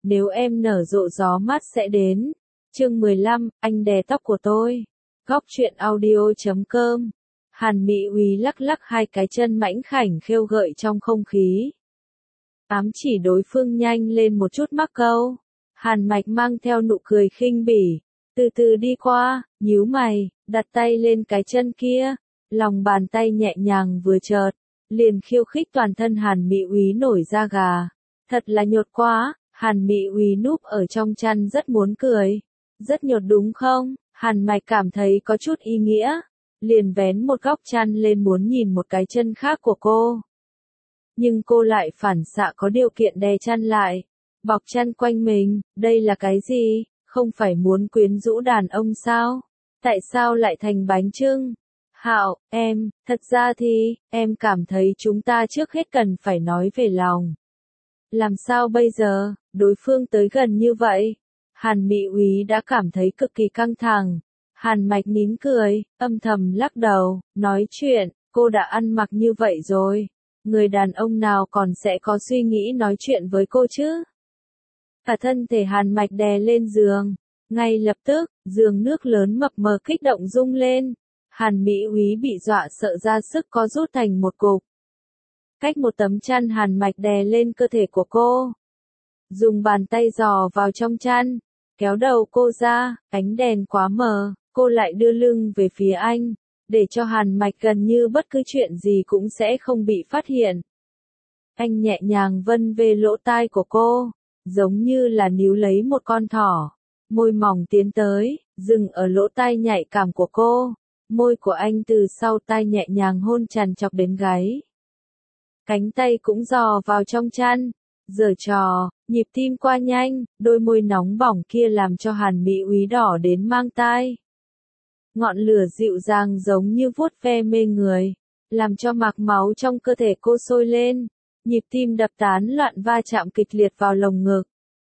nếu em nở rộ gió mát sẽ đến. Chương 15, anh đè tóc của tôi. Góc truyện audio.com. Hàn Mỹ Úy lắc lắc hai cái chân mảnh khảnh khêu gợi trong không khí. Ám chỉ đối phương nhanh lên một chút mắc câu. Hàn Mạch mang theo nụ cười khinh bỉ, từ từ đi qua, nhíu mày, đặt tay lên cái chân kia, lòng bàn tay nhẹ nhàng vừa chợt, liền khiêu khích toàn thân Hàn Mỹ Úy nổi da gà. Thật là nhột quá, Hàn Mỹ Úy núp ở trong chăn rất muốn cười. Rất nhột đúng không? Hàn Mạch cảm thấy có chút ý nghĩa, liền vén một góc chăn lên muốn nhìn một cái chân khác của cô. Nhưng cô lại phản xạ có điều kiện đè chăn lại, bọc chăn quanh mình, đây là cái gì? Không phải muốn quyến rũ đàn ông sao? Tại sao lại thành bánh chưng? Hạo, thật ra thì, em cảm thấy chúng ta trước hết cần phải nói về lòng. Làm sao bây giờ, đối phương tới gần như vậy? Hàn Mỹ Úy đã cảm thấy cực kỳ căng thẳng. Hàn Mạch nín cười, âm thầm lắc đầu, nói chuyện, cô đã ăn mặc như vậy rồi. Người đàn ông nào còn sẽ có suy nghĩ nói chuyện với cô chứ? Cả thân thể Hàn Mạch đè lên giường. Ngay lập tức, giường nước lớn mập mờ kích động rung lên. Hàn Mỹ Úy bị dọa sợ ra sức co rút thành một cục. Cách một tấm chăn Hàn Mạch đè lên cơ thể của cô. Dùng bàn tay dò vào trong chăn, kéo đầu cô ra, ánh đèn quá mờ, cô lại đưa lưng về phía anh, để cho Hàn Mạch gần như bất cứ chuyện gì cũng sẽ không bị phát hiện. Anh nhẹ nhàng vân về lỗ tai của cô, giống như là níu lấy một con thỏ. Môi mỏng tiến tới, dừng ở lỗ tai nhạy cảm của cô. Môi của anh từ sau tai nhẹ nhàng hôn tràn chọc đến gáy. Cánh tay cũng dò vào trong chăn, giở trò, nhịp tim qua nhanh, đôi môi nóng bỏng kia làm cho Hàn Mỹ Úy đỏ đến mang tai. Ngọn lửa dịu dàng giống như vuốt ve mê người, làm cho mạch máu trong cơ thể cô sôi lên, nhịp tim đập tán loạn va chạm kịch liệt vào lồng ngực.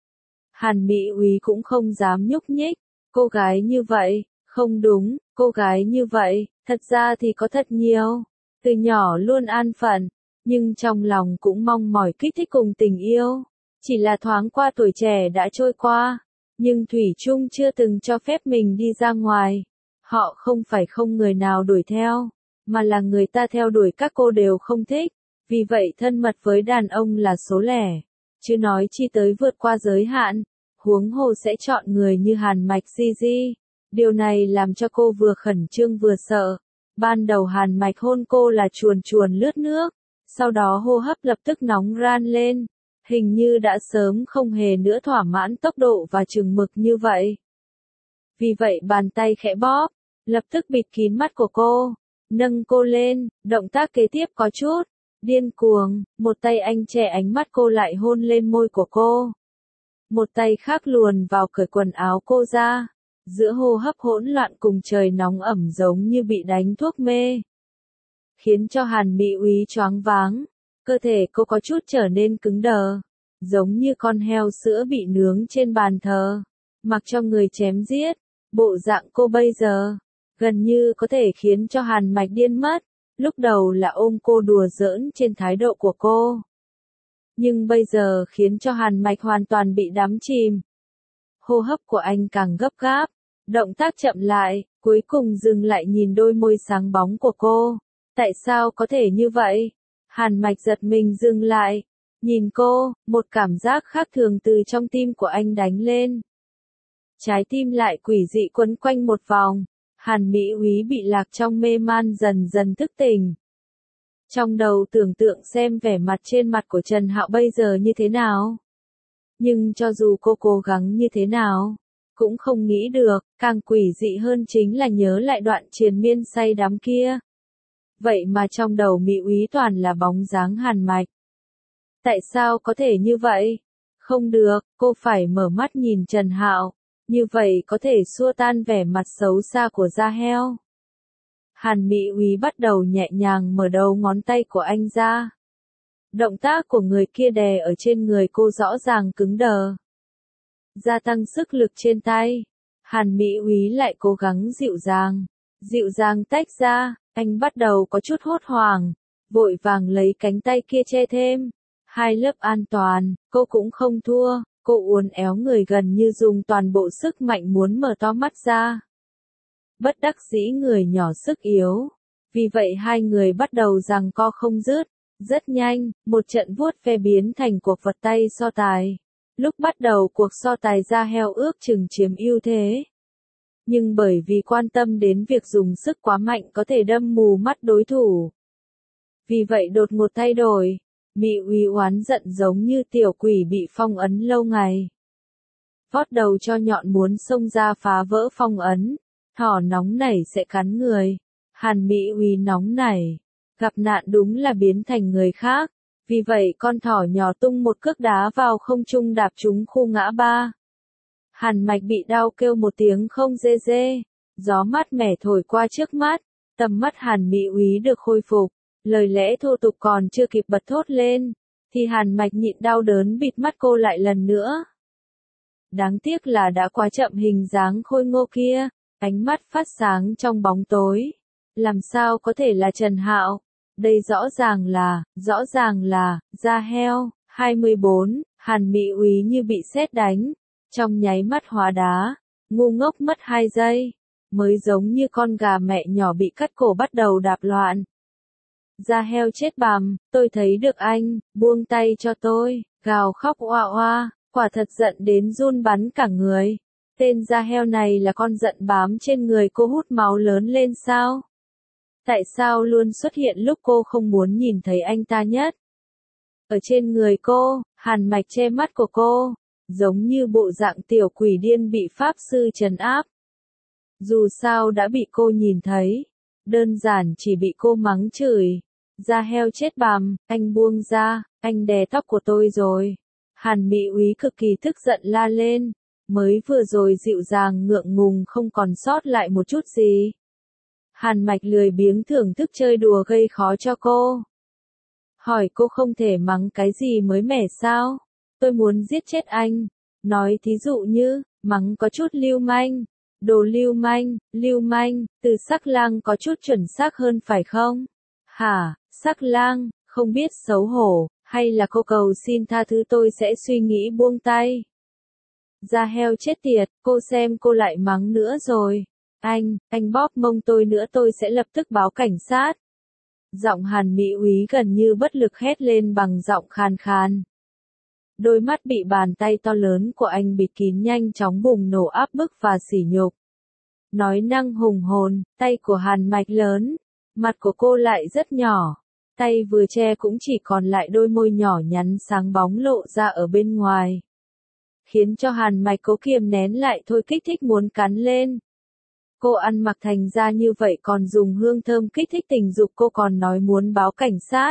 Hàn Mỹ Úy cũng không dám nhúc nhích, cô gái như vậy, không đúng, cô gái như vậy, thật ra thì có thật nhiều, từ nhỏ luôn an phận, nhưng trong lòng cũng mong mỏi kích thích cùng tình yêu. Chỉ là thoáng qua tuổi trẻ đã trôi qua, nhưng thủy chung chưa từng cho phép mình đi ra ngoài. Họ không phải không người nào đuổi theo, mà là người ta theo đuổi các cô đều không thích, vì vậy thân mật với đàn ông là số lẻ, chứ nói chi tới vượt qua giới hạn, huống hồ sẽ chọn người như Hàn Mạch Gigi. Điều này làm cho cô vừa khẩn trương vừa sợ. Ban đầu Hàn Mạch hôn cô là chuồn chuồn lướt nước, sau đó hô hấp lập tức nóng ran lên, hình như đã sớm không hề nữa thỏa mãn tốc độ và chừng mực như vậy. Vì vậy bàn tay khẽ bóp, lập tức bịt kín mắt của cô, nâng cô lên, động tác kế tiếp có chút điên cuồng, một tay anh che ánh mắt cô lại hôn lên môi của cô. Một tay khác luồn vào cởi quần áo cô ra, giữa hô hấp hỗn loạn cùng trời nóng ẩm giống như bị đánh thuốc mê. Khiến cho Hàn Mỹ Úy choáng váng, cơ thể cô có chút trở nên cứng đờ, giống như con heo sữa bị nướng trên bàn thờ, mặc cho người chém giết. Bộ dạng cô bây giờ, gần như có thể khiến cho Hàn Mạch điên mất. Lúc đầu là ôm cô đùa giỡn trên thái độ của cô, nhưng bây giờ khiến cho Hàn Mạch hoàn toàn bị đắm chìm. Hô hấp của anh càng gấp gáp, động tác chậm lại, cuối cùng dừng lại nhìn đôi môi sáng bóng của cô. Tại sao có thể như vậy? Hàn Mạch giật mình dừng lại, nhìn cô, một cảm giác khác thường từ trong tim của anh đánh lên. Trái tim lại quỷ dị quấn quanh một vòng, Hàn Mỹ Úy bị lạc trong mê man dần dần thức tỉnh. Trong đầu tưởng tượng xem vẻ mặt trên mặt của Trần Hạo bây giờ như thế nào. Nhưng cho dù cô cố gắng như thế nào, cũng không nghĩ được, càng quỷ dị hơn chính là nhớ lại đoạn triền miên say đắm kia. Vậy mà trong đầu Mỹ Úy toàn là bóng dáng Hàn Mạch. Tại sao có thể như vậy? Không được, cô phải mở mắt nhìn Trần Hạo, như vậy có thể xua tan vẻ mặt xấu xa của da heo. Hàn Mỹ Úy bắt đầu nhẹ nhàng mở đầu ngón tay của anh ra. Động tác của người kia đè ở trên người cô rõ ràng cứng đờ. Gia tăng sức lực trên tay. Hàn Mỹ Úy lại cố gắng dịu dàng tách ra. Anh bắt đầu có chút hốt hoảng, vội vàng lấy cánh tay kia che thêm. Hai lớp an toàn, cô cũng không thua, Cô uốn éo người gần như dùng toàn bộ sức mạnh muốn mở to mắt ra. Bất đắc dĩ người nhỏ sức yếu. Vì vậy hai người bắt đầu giằng co không dứt. Rất nhanh, một trận vuốt ve biến thành cuộc vật tay so tài. Lúc bắt đầu cuộc so tài Rahel ước chừng chiếm ưu thế. Nhưng bởi vì quan tâm đến việc dùng sức quá mạnh có thể đâm mù mắt đối thủ. Vì vậy đột ngột thay đổi. Mị Uy oán giận giống như tiểu quỷ bị phong ấn lâu ngày. Vót đầu cho nhọn muốn xông ra phá vỡ phong ấn. Thỏ nóng nảy sẽ cắn người. Hàn Mị Uy nóng nảy. Gặp nạn đúng là biến thành người khác. Vì vậy con thỏ nhỏ tung một cước đá vào không trung đạp trúng khu ngã ba. Hàn Mạch bị đau kêu một tiếng không dê dê. Gió mát mẻ thổi qua trước mắt. Tầm mắt Hàn Mị Úy được khôi phục. Lời lẽ thô tục còn chưa kịp bật thốt lên. Thì Hàn Mạch nhịn đau đớn bịt mắt cô lại lần nữa. Đáng tiếc là đã quá chậm hình dáng khôi ngô kia. Ánh mắt phát sáng trong bóng tối. Làm sao có thể là Trần Hạo? Đây rõ ràng là, Rahel, 24, Hàn Mị Úy như bị sét đánh. Trong nháy mắt hóa đá, ngu ngốc mất 2 giây. Mới giống như con gà mẹ nhỏ bị cắt cổ bắt đầu đạp loạn. Rahel chết bằm, tôi thấy được anh, buông tay cho tôi, gào khóc oa oa, quả thật giận đến run bắn cả người. Tên Rahel này là con giận bám trên người cô hút máu lớn lên sao? Tại sao luôn xuất hiện lúc cô không muốn nhìn thấy anh ta nhất? Ở trên người cô, Hàn Mạch che mắt của cô, giống như bộ dạng tiểu quỷ điên bị pháp sư trấn áp. Dù sao đã bị cô nhìn thấy, đơn giản chỉ bị cô mắng chửi. Rahel chết bằm, anh buông ra, anh đè tóc của tôi rồi. Hàn Mị Úy cực kỳ tức giận la lên, mới vừa rồi dịu dàng ngượng ngùng không còn sót lại một chút gì. Hàn Mạch lười biếng thưởng thức chơi đùa gây khó cho cô. Hỏi cô không thể mắng cái gì mới mẻ sao? Tôi muốn giết chết anh. Nói thí dụ như, mắng có chút lưu manh. Đồ lưu manh, từ sắc lang có chút chuẩn xác hơn phải không? Hả, sắc lang, không biết xấu hổ, hay là cô cầu xin tha thứ tôi sẽ suy nghĩ buông tay. Rahel chết tiệt, cô xem cô lại mắng nữa rồi. Anh bóp mông tôi nữa tôi sẽ lập tức báo cảnh sát. Giọng Hàn Mị Úy gần như bất lực hét lên bằng giọng khàn khàn. Đôi mắt bị bàn tay to lớn của anh bịt kín nhanh chóng bùng nổ áp bức và sỉ nhục. Nói năng hùng hồn, tay của Hàn Mạch lớn, mặt của cô lại rất nhỏ. Tay vừa che cũng chỉ còn lại đôi môi nhỏ nhắn sáng bóng lộ ra ở bên ngoài. Khiến cho Hàn Mạch cố kiềm nén lại thôi kích thích muốn cắn lên. Cô ăn mặc thành ra như vậy còn dùng hương thơm kích thích tình dục cô còn nói muốn báo cảnh sát.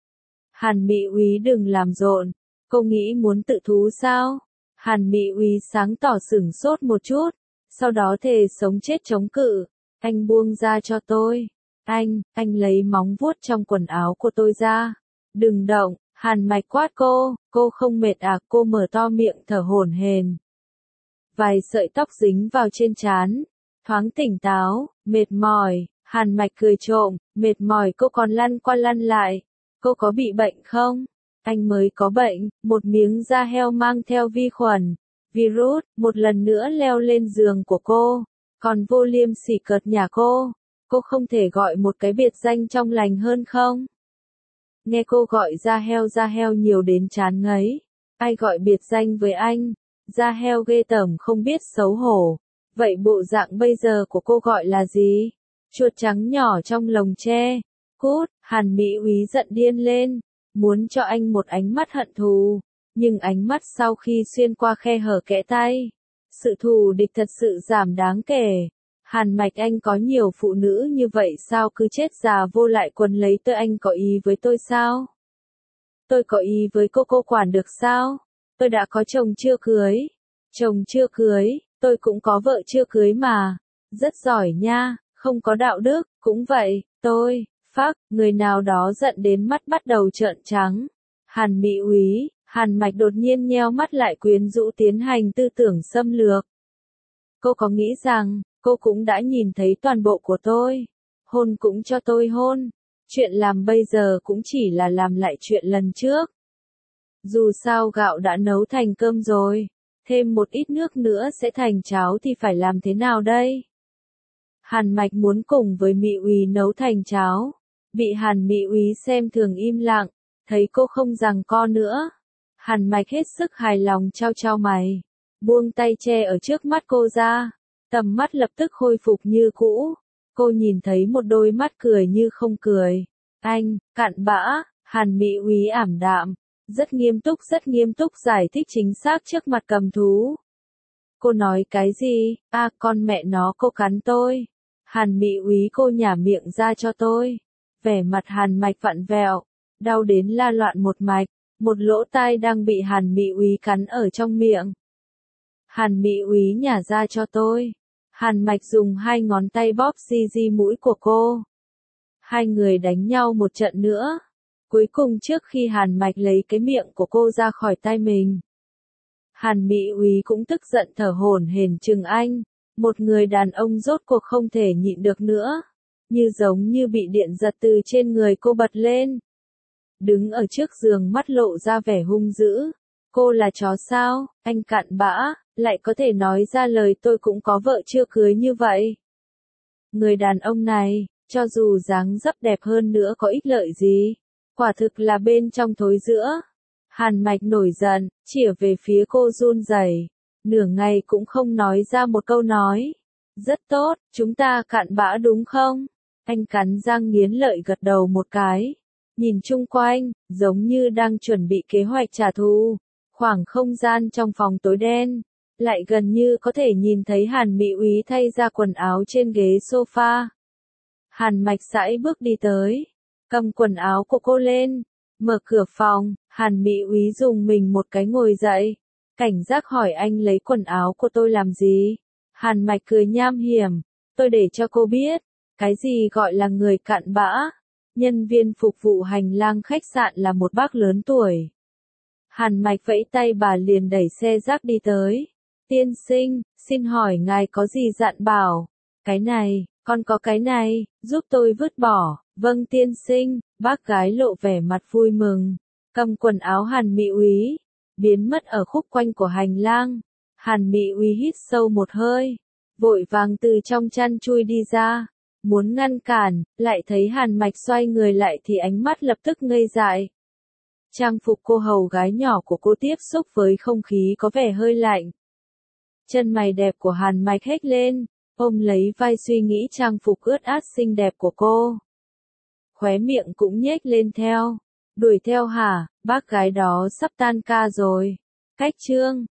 Hàn Mị Úy đừng làm rộn, cô nghĩ muốn tự thú sao? Hàn Mị Úy sáng tỏ sửng sốt một chút, sau đó thề sống chết chống cự. Anh buông ra cho tôi. Anh lấy móng vuốt trong quần áo của tôi ra. Đừng động, Hàn Mạch quát cô không mệt à? Cô mở to miệng thở hổn hển. Vài sợi tóc dính vào trên trán. Thoáng tỉnh táo, mệt mỏi, Hàn Mạch cười trộm, mệt mỏi cô còn lăn qua lăn lại. Cô có bị bệnh không? Anh mới có bệnh, một miếng da heo mang theo vi khuẩn, virus, một lần nữa leo lên giường của cô. Còn vô liêm sỉ cợt nhả cô không thể gọi một cái biệt danh trong lành hơn không? Nghe cô gọi da heo nhiều đến chán ngấy. Ai gọi biệt danh với anh? Da heo ghê tởm không biết xấu hổ. Vậy bộ dạng bây giờ của cô gọi là gì? Chuột trắng nhỏ trong lồng tre. Cút, Hàn Mị Úy giận điên lên, muốn cho anh một ánh mắt hận thù, nhưng ánh mắt sau khi xuyên qua khe hở kẽ tay, sự thù địch thật sự giảm đáng kể. Hàn Mạch anh có nhiều phụ nữ như vậy sao cứ chết già vô lại quấn lấy tôi? Anh có ý với tôi sao? Tôi có ý với cô quản được sao? Tôi đã có chồng chưa cưới. Chồng chưa cưới, tôi cũng có vợ chưa cưới mà. Rất giỏi nha, không có đạo đức, cũng vậy, tôi, người nào đó giận đến mắt bắt đầu trợn trắng. Hàn Mị Úy, Hàn Mạch đột nhiên nheo mắt lại quyến rũ tiến hành tư tưởng xâm lược. Cô có nghĩ rằng, cô cũng đã nhìn thấy toàn bộ của tôi. Hôn cũng cho tôi hôn. Chuyện làm bây giờ cũng chỉ là làm lại chuyện lần trước. Dù sao gạo đã nấu thành cơm rồi, thêm một ít nước nữa sẽ thành cháo thì phải làm thế nào đây? Hàn Mạch muốn cùng với Mị Úy nấu thành cháo, bị Hàn Mị Úy xem thường im lặng, thấy cô không giằng co nữa. Hàn Mạch hết sức hài lòng trao trao mày, buông tay che ở trước mắt cô ra, tầm mắt lập tức khôi phục như cũ. Cô nhìn thấy một đôi mắt cười như không cười. Anh, cặn bã, Hàn Mị Úy ảm đạm, rất nghiêm túc giải thích chính xác trước mặt cầm thú. Cô nói cái gì? À, con mẹ nó, cô cắn tôi. Hàn Mị Úy, cô nhả miệng ra cho tôi. Vẻ mặt Hàn Mạch vặn vẹo, đau đến la loạn một mạch, một lỗ tai đang bị Hàn Mị Úy cắn ở trong miệng. Hàn Mị Úy nhả ra cho tôi. Hàn Mạch dùng hai ngón tay bóp di mũi của cô. Hai người đánh nhau một trận nữa. Cuối cùng trước khi Hàn Mạch lấy cái miệng của cô ra khỏi tay mình, Hàn Mị Úy cũng tức giận thở hổn hển chừng anh. Một người đàn ông rốt cuộc không thể nhịn được nữa, như giống như bị điện giật từ trên người cô bật lên. Đứng ở trước giường mắt lộ ra vẻ hung dữ. Cô là chó sao, anh cặn bã, lại có thể nói ra lời tôi cũng có vợ chưa cưới như vậy. Người đàn ông này, cho dù dáng dấp đẹp hơn nữa có ích lợi gì, quả thực là bên trong thối rữa. Hàn Mạch nổi giận, chĩa về phía cô run rẩy, nửa ngày cũng không nói ra một câu nói. Rất tốt, chúng ta cặn bã đúng không? Anh cắn răng nghiến lợi gật đầu một cái. Nhìn chung quanh, giống như đang chuẩn bị kế hoạch trả thù. Khoảng không gian trong phòng tối đen, lại gần như có thể nhìn thấy Hàn Mị Úy thay ra quần áo trên ghế sofa. Hàn Mạch sải bước đi tới, cầm quần áo của cô lên, mở cửa phòng. Hàn Mị Úy dùng mình một cái ngồi dậy, cảnh giác hỏi anh lấy quần áo của tôi làm gì? Hàn Mạch cười nham hiểm, tôi để cho cô biết, cái gì gọi là người cặn bã. Nhân viên phục vụ hành lang khách sạn là một bác lớn tuổi. Hàn Mạch vẫy tay bà liền đẩy xe rác đi tới. Tiên sinh, xin hỏi ngài có gì dặn bảo? Cái này, con có cái này, giúp tôi vứt bỏ. Vâng tiên sinh, bác gái lộ vẻ mặt vui mừng, cầm quần áo Hàn Mị Úy, biến mất ở khúc quanh của hành lang. Hàn Mị Úy hít sâu một hơi, vội vàng từ trong chăn chui đi ra, muốn ngăn cản, lại thấy Hàn Mạch xoay người lại thì ánh mắt lập tức ngây dại. Trang phục cô hầu gái nhỏ của cô tiếp xúc với không khí có vẻ hơi lạnh. Chân mày đẹp của Hàn Mạch hét lên, ôm lấy vai suy nghĩ trang phục ướt át xinh đẹp của cô. Khóe miệng cũng nhếch lên theo. Đuổi theo hả, bác gái đó sắp tan ca rồi. Cách chương